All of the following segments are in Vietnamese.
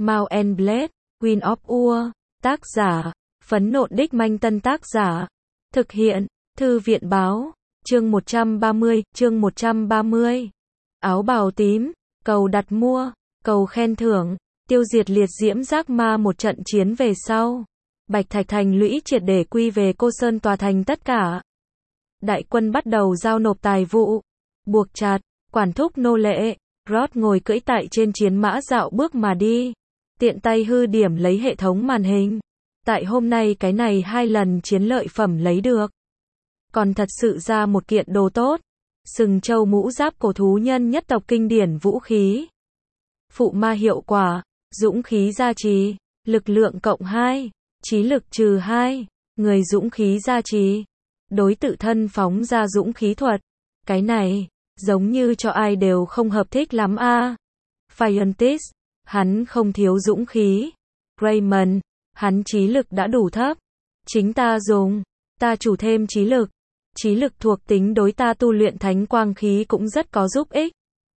Mount and Blade, Queen of Ur, tác giả, Phấn Nộn Đích Manh Tân tác giả, thực hiện, Thư viện báo, chương 130, áo bào tím, cầu đặt mua, cầu khen thưởng, tiêu diệt liệt diễm giác ma một trận chiến về sau. Bạch Thạch Thành lũy triệt để quy về Cô Sơn tòa thành tất cả. Đại quân bắt đầu giao nộp tài vụ, buộc chặt, quản thúc nô lệ, Rod ngồi cưỡi tại trên chiến mã dạo bước mà đi, tiện tay hư điểm lấy hệ thống màn hình. Tại hôm nay cái này 2 lần chiến lợi phẩm lấy được. Còn thật sự ra một kiện đồ tốt. Sừng trâu mũ giáp cổ thú nhân nhất tộc kinh điển vũ khí. Phụ ma hiệu quả, dũng khí gia trì, lực lượng cộng 2, trí lực trừ 2, người dũng khí gia trì. Đối tự thân phóng ra dũng khí thuật. Cái này, giống như cho ai đều không hợp thích lắm a. Fientis, hắn không thiếu dũng khí. Raymond, hắn trí lực đã đủ thấp. Chính ta dùng, ta chủ thêm trí lực. Trí lực thuộc tính đối ta tu luyện thánh quang khí cũng rất có giúp ích.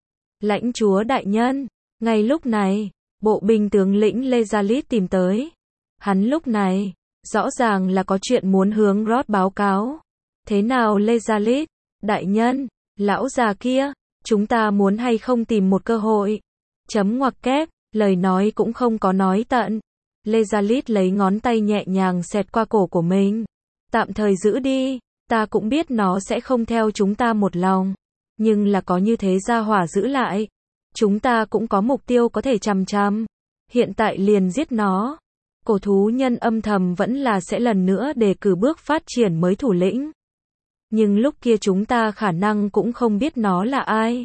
Lãnh chúa đại nhân, ngay lúc này, bộ binh tướng lĩnh Lezalit tìm tới. Hắn lúc này, rõ ràng là có chuyện muốn hướng Rod báo cáo. Thế nào Lezalit, đại nhân, lão già kia, chúng ta muốn hay không tìm một cơ hội. Chấm ngoặc kép, lời nói cũng không có nói tận. Lezalit lấy ngón tay nhẹ nhàng xẹt qua cổ của mình. Tạm thời giữ đi, ta cũng biết nó sẽ không theo chúng ta một lòng. Nhưng là có như thế gia hỏa giữ lại. Chúng ta cũng có mục tiêu có thể chằm chằm. Hiện tại liền giết nó. Cổ thú nhân âm thầm vẫn là sẽ lần nữa đề cử bước phát triển mới thủ lĩnh. Nhưng lúc kia chúng ta khả năng cũng không biết nó là ai.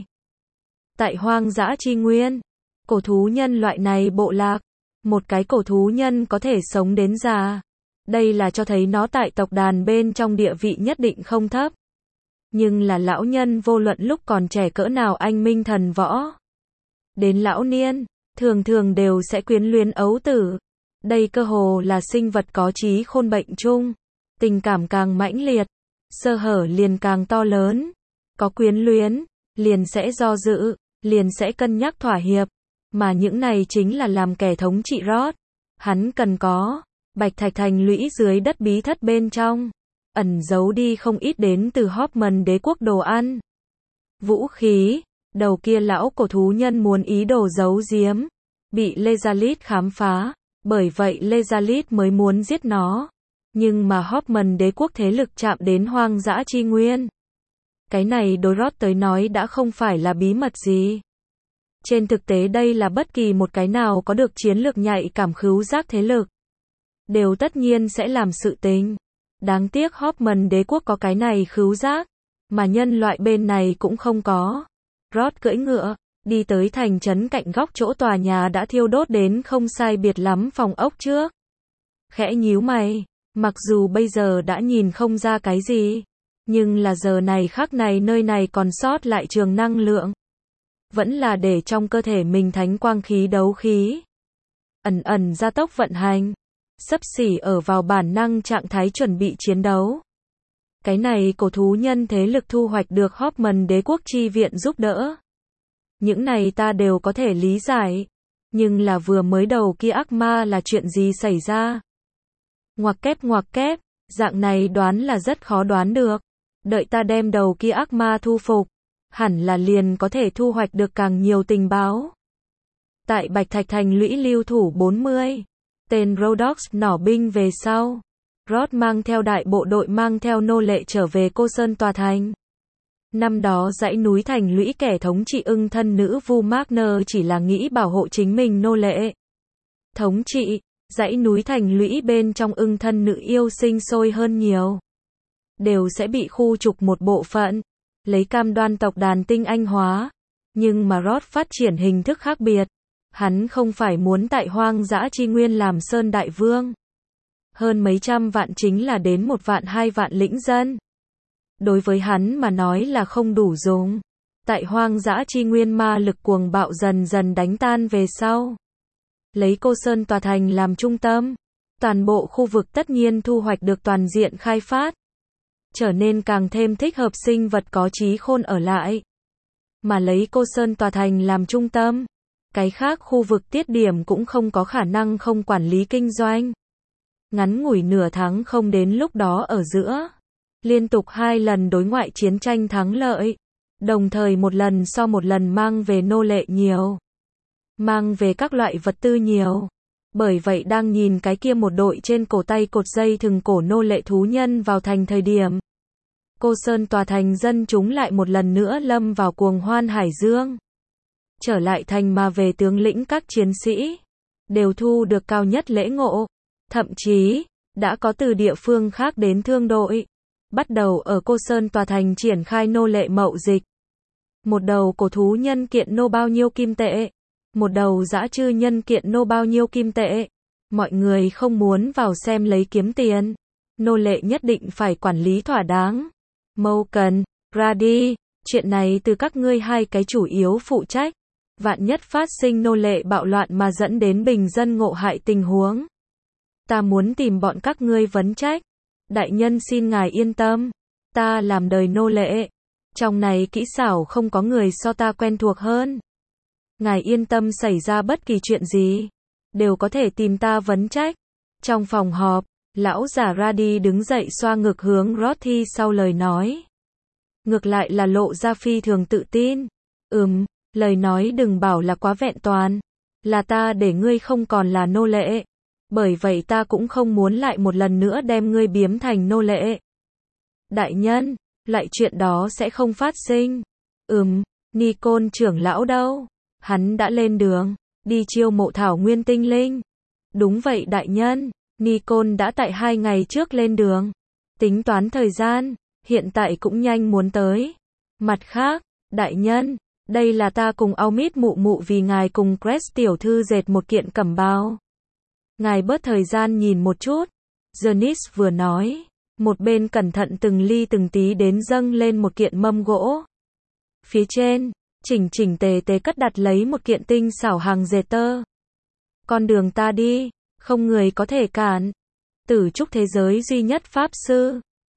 Tại hoang dã chi nguyên, cổ thú nhân loại này bộ lạc, một cái cổ thú nhân có thể sống đến già. Đây là cho thấy nó tại tộc đàn bên trong địa vị nhất định không thấp. Nhưng là lão nhân vô luận lúc còn trẻ cỡ nào anh minh thần võ. Đến lão niên, thường thường đều sẽ quyến luyến ấu tử. Đây cơ hồ là sinh vật có trí khôn bệnh chung. Tình cảm càng mãnh liệt, sơ hở liền càng to lớn. Có quyến luyến, liền sẽ do dự, liền sẽ cân nhắc thỏa hiệp. Mà những này chính là làm kẻ thống trị Rod. Hắn cần có. Bạch Thạch Thành lũy dưới đất bí thất bên trong, ẩn giấu đi không ít đến từ Hoffman đế quốc đồ ăn. Vũ khí, đầu kia lão cổ thú nhân muốn ý đồ giấu giếm, bị Lezalit khám phá, bởi vậy Lezalit mới muốn giết nó. Nhưng mà Hoffman đế quốc thế lực chạm đến hoang dã chi nguyên. Cái này đối Rod tới nói đã không phải là bí mật gì. Trên thực tế đây là bất kỳ một cái nào có được chiến lược nhạy cảm khứu giác thế lực. Đều tất nhiên sẽ làm sự tình. Đáng tiếc Hoffman đế quốc có cái này khứu giác, mà nhân loại bên này cũng không có. Rod cưỡi ngựa, đi tới thành trấn cạnh góc chỗ tòa nhà đã thiêu đốt đến không sai biệt lắm phòng ốc trước. Khẽ nhíu mày, mặc dù bây giờ đã nhìn không ra cái gì, nhưng là giờ này khắc này nơi này còn sót lại trường năng lượng. Vẫn là để trong cơ thể mình thánh quang khí đấu khí. Ẩn ẩn gia tốc vận hành. Xấp xỉ ở vào bản năng trạng thái chuẩn bị chiến đấu. Cái này cổ thú nhân thế lực thu hoạch được Hoffman đế quốc chi viện giúp đỡ. Những này ta đều có thể lý giải. Nhưng là vừa mới đầu kia ác ma là chuyện gì xảy ra? Ngoặc kép, dạng này đoán là rất khó đoán được. Đợi ta đem đầu kia ác ma thu phục, hẳn là liền có thể thu hoạch được càng nhiều tình báo. Tại Bạch Thạch Thành lũy lưu thủ 40. Tên Rhodox nỏ binh về sau. Rod mang theo đại bộ đội mang theo nô lệ trở về Cô Sơn tòa thành. Năm đó dãy núi thành lũy kẻ thống trị ưng thân nữ Vu Magner chỉ là nghĩ bảo hộ chính mình nô lệ. Thống trị, dãy núi thành lũy bên trong ưng thân nữ yêu sinh sôi hơn nhiều. Đều sẽ bị khu trục một bộ phận, lấy cam đoan tộc đàn tinh anh hóa. Nhưng mà Rod phát triển hình thức khác biệt. Hắn không phải muốn tại hoang dã chi nguyên làm sơn đại vương. Hơn mấy trăm vạn chính là đến 1 vạn 2 vạn lĩnh dân. Đối với hắn mà nói là không đủ dùng. Tại hoang dã chi nguyên ma lực cuồng bạo dần dần đánh tan về sau. Lấy Cô Sơn tòa thành làm trung tâm. Toàn bộ khu vực tất nhiên thu hoạch được toàn diện khai phát. Trở nên càng thêm thích hợp sinh vật có trí khôn ở lại. Mà lấy Cô Sơn tòa thành làm trung tâm. Cái khác khu vực tiết điểm cũng không có khả năng không quản lý kinh doanh. Ngắn ngủi nửa tháng không đến lúc đó ở giữa. Liên tục 2 lần đối ngoại chiến tranh thắng lợi. Đồng thời một lần so một lần mang về nô lệ nhiều. Mang về các loại vật tư nhiều. Bởi vậy đang nhìn cái kia một đội trên cổ tay cột dây thừng cổ nô lệ thú nhân vào thành thời điểm. Cô Sơn tòa thành dân chúng lại một lần nữa lâm vào cuồng hoan hải dương. Trở lại thành mà về tướng lĩnh các chiến sĩ. Đều thu được cao nhất lễ ngộ. Thậm chí, đã có từ địa phương khác đến thương đội. Bắt đầu ở Cô Sơn tòa thành triển khai nô lệ mậu dịch. Một đầu cổ thú nhân kiện nô bao nhiêu kim tệ. Một đầu dã chư nhân kiện nô bao nhiêu kim tệ. Mọi người không muốn vào xem lấy kiếm tiền. Nô lệ nhất định phải quản lý thỏa đáng. Morgan, Grady, chuyện này từ các ngươi hai cái chủ yếu phụ trách. Vạn nhất phát sinh nô lệ bạo loạn mà dẫn đến bình dân ngộ hại tình huống. Ta muốn tìm bọn các ngươi vấn trách. Đại nhân xin ngài yên tâm. Ta làm đời nô lệ. Trong này kỹ xảo không có người so ta quen thuộc hơn. Ngài yên tâm xảy ra bất kỳ chuyện gì. Đều có thể tìm ta vấn trách. Trong phòng họp, lão già Grady đứng dậy xoa ngực hướng Rothi sau lời nói. Ngược lại là lộ ra phi thường tự tin. Lời nói đừng bảo là quá vẹn toàn. Là ta để ngươi không còn là nô lệ. Bởi vậy ta cũng không muốn lại một lần nữa đem ngươi biếm thành nô lệ. Đại nhân, lại chuyện đó sẽ không phát sinh. Nikon trưởng lão đâu? Hắn đã lên đường, đi chiêu mộ thảo nguyên tinh linh. Đúng vậy đại nhân, Nikon đã tại 2 ngày trước lên đường. Tính toán thời gian, hiện tại cũng nhanh muốn tới. Mặt khác, đại nhân, đây là ta cùng Aumit mụ mụ vì ngài cùng Crest tiểu thư dệt một kiện cẩm bào. Ngài bớt thời gian nhìn một chút. Janice vừa nói, một bên cẩn thận từng ly từng tí đến dâng lên một kiện mâm gỗ. Phía trên, chỉnh tề cất đặt lấy một kiện tinh xảo hàng dệt tơ. Con đường ta đi, không người có thể cản. Tử trúc thế giới duy nhất pháp sư,